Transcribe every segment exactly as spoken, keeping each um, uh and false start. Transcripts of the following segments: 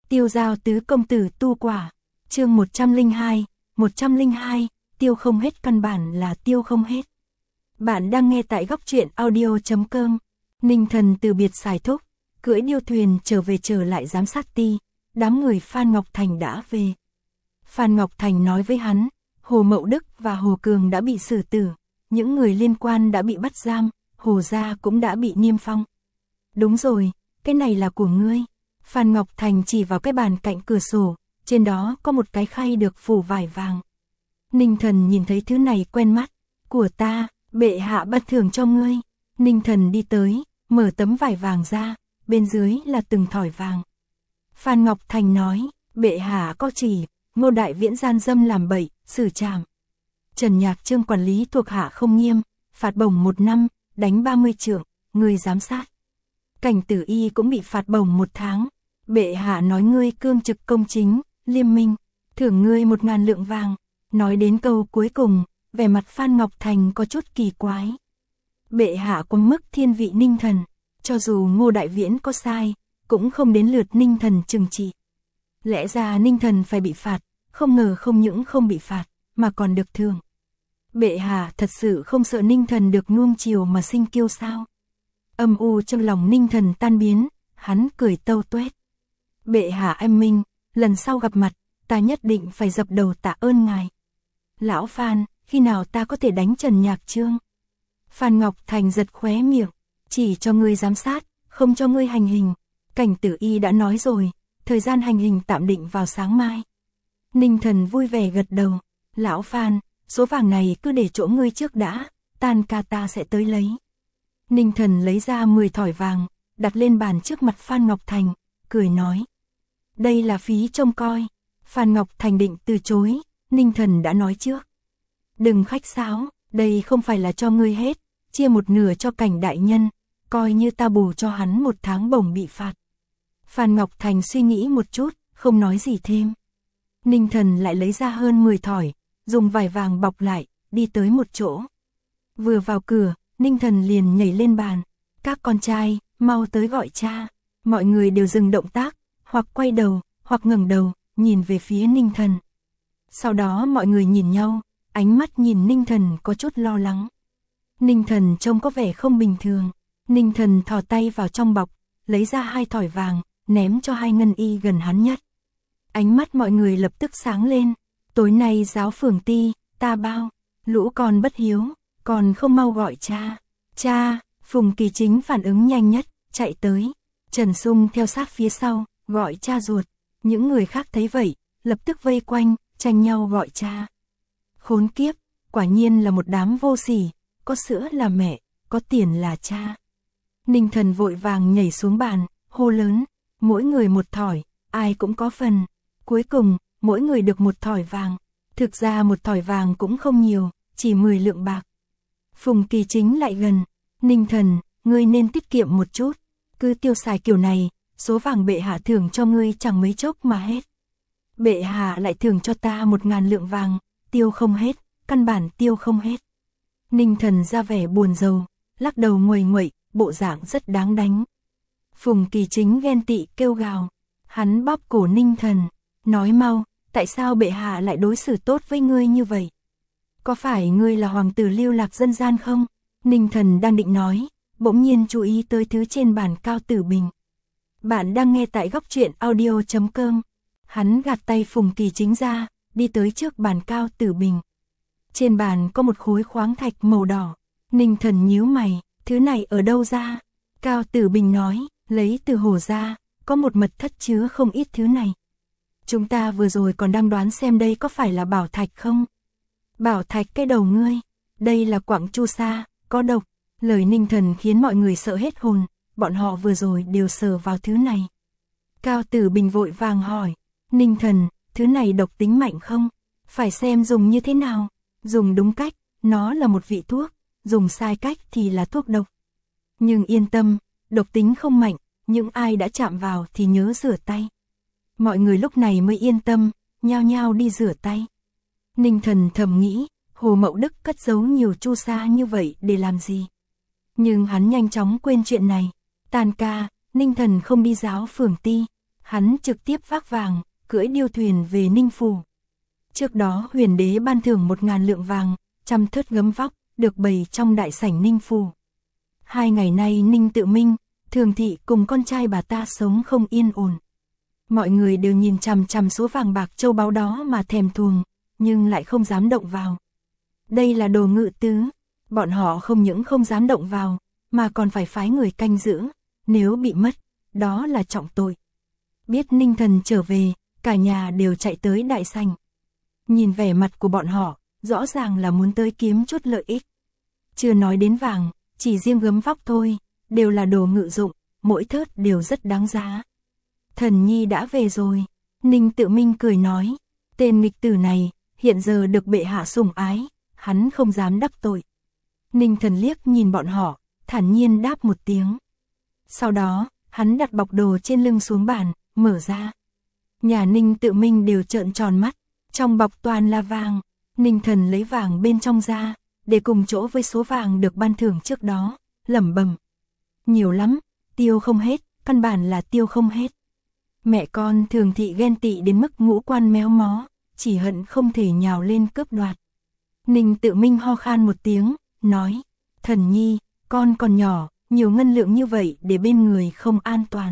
Tiêu Giao tứ công tử tu quả. Chương một trăm lẻ hai, một trăm lẻ hai, tiêu không hết, căn bản là tiêu không hết. Bạn đang nghe tại góc truyện audio chấm com. Ninh Thần từ biệt Sài Thúc, cưỡi điêu thuyền trở về trở lại giám sát ti, đám người Phan Ngọc Thành đã về. Phan Ngọc Thành nói với hắn, Hồ Mậu Đức và Hồ Cường đã bị xử tử, những người liên quan đã bị bắt giam, Hồ gia cũng đã bị niêm phong. Đúng rồi, cái này là của ngươi. Phan Ngọc Thành chỉ vào cái bàn cạnh cửa sổ, trên đó có một cái khay được phủ vải vàng. Ninh Thần nhìn thấy thứ này quen mắt, của ta, bệ hạ ban thưởng cho ngươi. Ninh Thần đi tới, mở tấm vải vàng ra, bên dưới là từng thỏi vàng. Phan Ngọc Thành nói, bệ hạ có chỉ, Ngô Đại Viễn gian dâm làm bậy, xử trảm. Trần Nhạc Trương quản lý thuộc hạ không nghiêm, phạt bổng một năm, đánh ba mươi trượng, ngươi giám sát. Cảnh Tử Y cũng bị phạt bổng một tháng. Bệ hạ nói ngươi cương trực công chính, liêm minh, thưởng ngươi một ngàn lượng vàng. Nói đến câu cuối cùng, vẻ mặt Phan Ngọc Thành có chút kỳ quái. Bệ hạ có mức thiên vị Ninh Thần, cho dù Ngô Đại Viễn có sai, cũng không đến lượt Ninh Thần trừng trị. Lẽ ra Ninh Thần phải bị phạt, không ngờ không những không bị phạt, mà còn được thưởng. Bệ hạ thật sự không sợ Ninh Thần được nuông chiều mà sinh kiêu sao? Âm u trong lòng Ninh Thần tan biến, hắn cười tâu tuét. Bệ hạ anh minh, lần sau gặp mặt, ta nhất định phải dập đầu tạ ơn ngài. Lão Phan, khi nào ta có thể đánh Trần Nhạc Trương? Phan Ngọc Thành giật khóe miệng, chỉ cho ngươi giám sát, không cho ngươi hành hình. Cảnh Tử Y đã nói rồi, thời gian hành hình tạm định vào sáng mai. Ninh Thần vui vẻ gật đầu, lão Phan, số vàng này cứ để chỗ ngươi trước đã, tan ca ta sẽ tới lấy. Ninh Thần lấy ra mười thỏi vàng, đặt lên bàn trước mặt Phan Ngọc Thành, cười nói. Đây là phí trông coi. Phan Ngọc Thành định từ chối, Ninh Thần đã nói trước. Đừng khách sáo, đây không phải là cho ngươi hết, chia một nửa cho Cảnh đại nhân, coi như ta bù cho hắn một tháng bổng bị phạt. Phan Ngọc Thành suy nghĩ một chút, không nói gì thêm. Ninh Thần lại lấy ra hơn mười thỏi, dùng vải vàng bọc lại, đi tới một chỗ. Vừa vào cửa, Ninh Thần liền nhảy lên bàn. Các con trai, mau tới gọi cha. Mọi người đều dừng động tác, hoặc quay đầu, hoặc ngẩng đầu, nhìn về phía Ninh Thần. Sau đó mọi người nhìn nhau, ánh mắt nhìn Ninh Thần có chút lo lắng. Ninh Thần trông có vẻ không bình thường. Ninh Thần thò tay vào trong bọc, lấy ra hai thỏi vàng, ném cho hai ngân y gần hắn nhất. Ánh mắt mọi người lập tức sáng lên. Tối nay giáo phường ti, ta bao, lũ con bất hiếu, còn không mau gọi cha. Cha, Phùng Kỳ Chính phản ứng nhanh nhất, chạy tới. Trần Sung theo sát phía sau, gọi cha ruột. Những người khác thấy vậy, lập tức vây quanh, tranh nhau gọi cha. Khốn kiếp, quả nhiên là một đám vô sỉ, có sữa là mẹ, có tiền là cha. Ninh Thần vội vàng nhảy xuống bàn, hô lớn, mỗi người một thỏi, ai cũng có phần. Cuối cùng, mỗi người được một thỏi vàng. Thực ra một thỏi vàng cũng không nhiều, chỉ mười lượng bạc. Phùng Kỳ Chính lại gần, Ninh Thần, ngươi nên tiết kiệm một chút, cứ tiêu xài kiểu này, số vàng bệ hạ thưởng cho ngươi chẳng mấy chốc mà hết. Bệ hạ lại thưởng cho ta một ngàn lượng vàng, tiêu không hết, căn bản tiêu không hết. Ninh Thần ra vẻ buồn rầu, lắc đầu nguầy nguậy, bộ dạng rất đáng đánh. Phùng Kỳ Chính ghen tị kêu gào, hắn bóp cổ Ninh Thần, nói mau, tại sao bệ hạ lại đối xử tốt với ngươi như vậy? Có phải ngươi là hoàng tử lưu lạc dân gian không? Ninh Thần đang định nói, bỗng nhiên chú ý tới thứ trên bàn Cao Tử Bình. Bạn đang nghe tại góc truyện audio chấm com. Hắn gạt tay Phùng Kỳ Chính ra, đi tới trước bàn Cao Tử Bình. Trên bàn có một khối khoáng thạch màu đỏ. Ninh Thần nhíu mày, thứ này ở đâu ra? Cao Tử Bình nói, lấy từ hồ ra, có một mật thất chứa không ít thứ này. Chúng ta vừa rồi còn đang đoán xem đây có phải là bảo thạch không? Bảo thạch cái đầu ngươi, đây là quặng chu sa, có độc. Lời Ninh Thần khiến mọi người sợ hết hồn, bọn họ vừa rồi đều sờ vào thứ này. Cao Tử Bình vội vàng hỏi, Ninh Thần, thứ này độc tính mạnh không? Phải xem dùng như thế nào? Dùng đúng cách, nó là một vị thuốc, dùng sai cách thì là thuốc độc. Nhưng yên tâm, độc tính không mạnh, những ai đã chạm vào thì nhớ rửa tay. Mọi người lúc này mới yên tâm, nhao nhao đi rửa tay. Ninh Thần thầm nghĩ, Hồ Mậu Đức cất giấu nhiều chu sa như vậy để làm gì? Nhưng hắn nhanh chóng quên chuyện này. Tan ca, Ninh Thần không đi giáo phường ti. Hắn trực tiếp vác vàng, cưỡi điêu thuyền về Ninh Phủ. Trước đó huyền đế ban thưởng một ngàn lượng vàng, trăm thớt gấm vóc, được bày trong đại sảnh Ninh Phủ. Hai ngày nay Ninh Tự Minh, Thường Thị cùng con trai bà ta sống không yên ổn. Mọi người đều nhìn chằm chằm số vàng bạc châu báu đó mà thèm thuồng, nhưng lại không dám động vào. Đây là đồ ngự tứ, bọn họ không những không dám động vào, mà còn phải phái người canh giữ, nếu bị mất, đó là trọng tội. Biết Ninh Thần trở về, cả nhà đều chạy tới đại sảnh. Nhìn vẻ mặt của bọn họ, rõ ràng là muốn tới kiếm chút lợi ích. Chưa nói đến vàng, chỉ riêng gấm vóc thôi, đều là đồ ngự dụng, mỗi thớt đều rất đáng giá. Thần nhi đã về rồi, Ninh Tự Minh cười nói, tên nghịch tử này, hiện giờ được bệ hạ sủng ái, hắn không dám đắc tội. Ninh Thần liếc nhìn bọn họ, thản nhiên đáp một tiếng. Sau đó, hắn đặt bọc đồ trên lưng xuống bàn, mở ra. Nhà Ninh Tự Minh đều trợn tròn mắt, trong bọc toàn là vàng. Ninh Thần lấy vàng bên trong ra, để cùng chỗ với số vàng được ban thưởng trước đó, lẩm bẩm. Nhiều lắm, tiêu không hết, căn bản là tiêu không hết. Mẹ con Thường Thị ghen tị đến mức ngũ quan méo mó, chỉ hận không thể nhào lên cướp đoạt. Ninh Tự Minh ho khan một tiếng, nói, thần nhi, con còn nhỏ, nhiều ngân lượng như vậy để bên người không an toàn.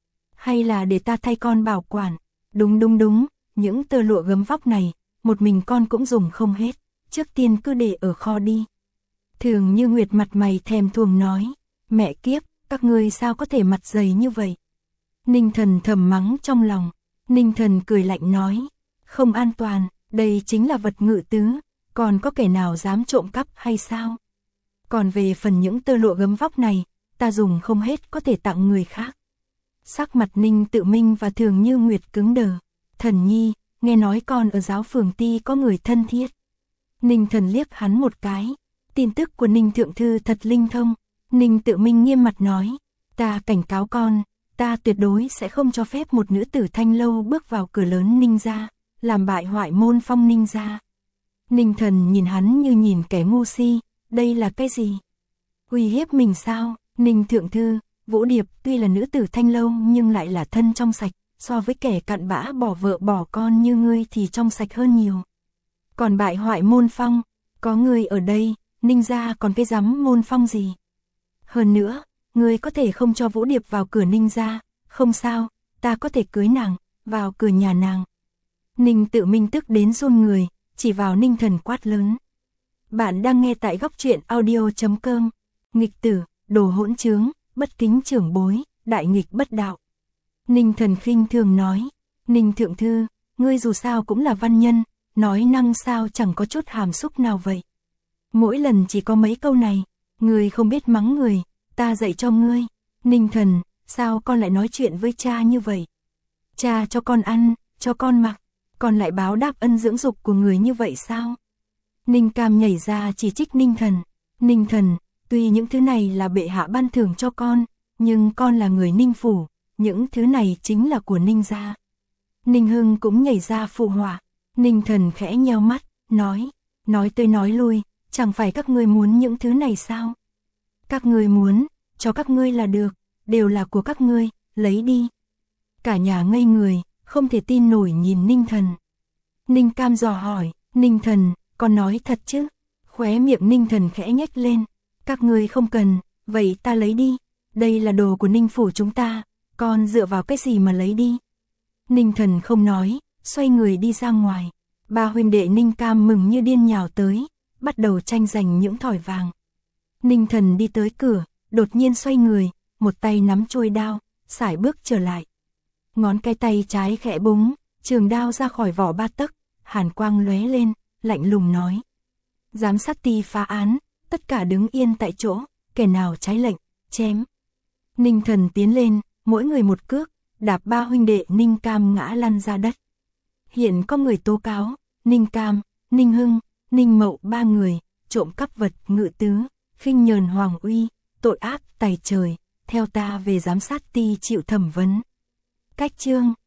Hay là để ta thay con bảo quản, đúng đúng đúng, những tơ lụa gấm vóc này, một mình con cũng dùng không hết, trước tiên cứ để ở kho đi. Thường Như Nguyệt mặt mày thèm thuồng nói, mẹ kiếp, các ngươi sao có thể mặt dày như vậy. Ninh Thần thầm mắng trong lòng, Ninh Thần cười lạnh nói, không an toàn, đây chính là vật ngự tứ, còn có kẻ nào dám trộm cắp hay sao? Còn về phần những tơ lụa gấm vóc này, ta dùng không hết có thể tặng người khác. Sắc mặt Ninh Tự Minh và Thường Như Nguyệt cứng đờ, thần nhi, nghe nói con ở giáo phường ti có người thân thiết. Ninh Thần liếc hắn một cái, tin tức của Ninh Thượng Thư thật linh thông. Ninh Tự Minh nghiêm mặt nói, ta cảnh cáo con, ta tuyệt đối sẽ không cho phép một nữ tử Thanh Lâu bước vào cửa lớn Ninh gia, làm bại hoại môn phong Ninh gia. Ninh Thần nhìn hắn như nhìn kẻ ngu si, đây là cái gì? Uy hiếp mình sao? Ninh Thượng Thư, Vũ Điệp tuy là nữ tử Thanh Lâu nhưng lại là thân trong sạch, so với kẻ cặn bã bỏ vợ bỏ con như ngươi thì trong sạch hơn nhiều. Còn bại hoại môn phong, có ngươi ở đây, Ninh gia còn cái dám môn phong gì? Hơn nữa, ngươi có thể không cho Vũ Điệp vào cửa Ninh gia, không sao, ta có thể cưới nàng, vào cửa nhà nàng. Ninh Tự Minh tức đến run người, chỉ vào Ninh Thần quát lớn. Bạn đang nghe tại góc truyện audio chấm com. Nghịch tử, đồ hỗn trướng, bất kính trưởng bối, đại nghịch bất đạo. Ninh Thần khinh thường nói, Ninh Thượng Thư, ngươi dù sao cũng là văn nhân, nói năng sao chẳng có chút hàm xúc nào vậy. Mỗi lần chỉ có mấy câu này, ngươi không biết mắng người, ta dạy cho ngươi. Ninh Thần, sao con lại nói chuyện với cha như vậy? Cha cho con ăn, cho con mặc, con lại báo đáp ân dưỡng dục của người như vậy sao? Ninh Cam nhảy ra chỉ trích Ninh Thần. Ninh Thần, tuy những thứ này là bệ hạ ban thưởng cho con, nhưng con là người Ninh Phủ, những thứ này chính là của Ninh gia. Ninh Hưng cũng nhảy ra phụ họa. Ninh Thần khẽ nheo mắt, nói, nói tới nói lui, chẳng phải các ngươi muốn những thứ này sao? Các ngươi muốn, cho các ngươi là được, đều là của các ngươi, lấy đi. Cả nhà ngây người, không thể tin nổi nhìn Ninh Thần. Ninh Cam dò hỏi, Ninh Thần, con nói thật chứ? Khóe miệng Ninh Thần khẽ nhếch lên, các ngươi không cần, vậy ta lấy đi, đây là đồ của Ninh Phủ chúng ta, con dựa vào cái gì mà lấy đi? Ninh Thần không nói, xoay người đi ra ngoài. Ba huynh đệ Ninh Cam mừng như điên nhào tới, bắt đầu tranh giành những thỏi vàng. Ninh Thần đi tới cửa, đột nhiên xoay người, một tay nắm chuôi đao, sải bước trở lại. Ngón cái tay trái khẽ búng, trường đao ra khỏi vỏ ba tấc, hàn quang lóe lên, lạnh lùng nói. Giám sát ty phá án, tất cả đứng yên tại chỗ, kẻ nào trái lệnh, chém. Ninh Thần tiến lên, mỗi người một cước, đạp ba huynh đệ Ninh Cam ngã lăn ra đất. Hiện có người tố cáo, Ninh Cam, Ninh Hưng, Ninh Mậu ba người, trộm cắp vật ngự tứ, khinh nhờn hoàng uy, tội ác tày trời, theo ta về giám sát ty chịu thẩm vấn. Cách chương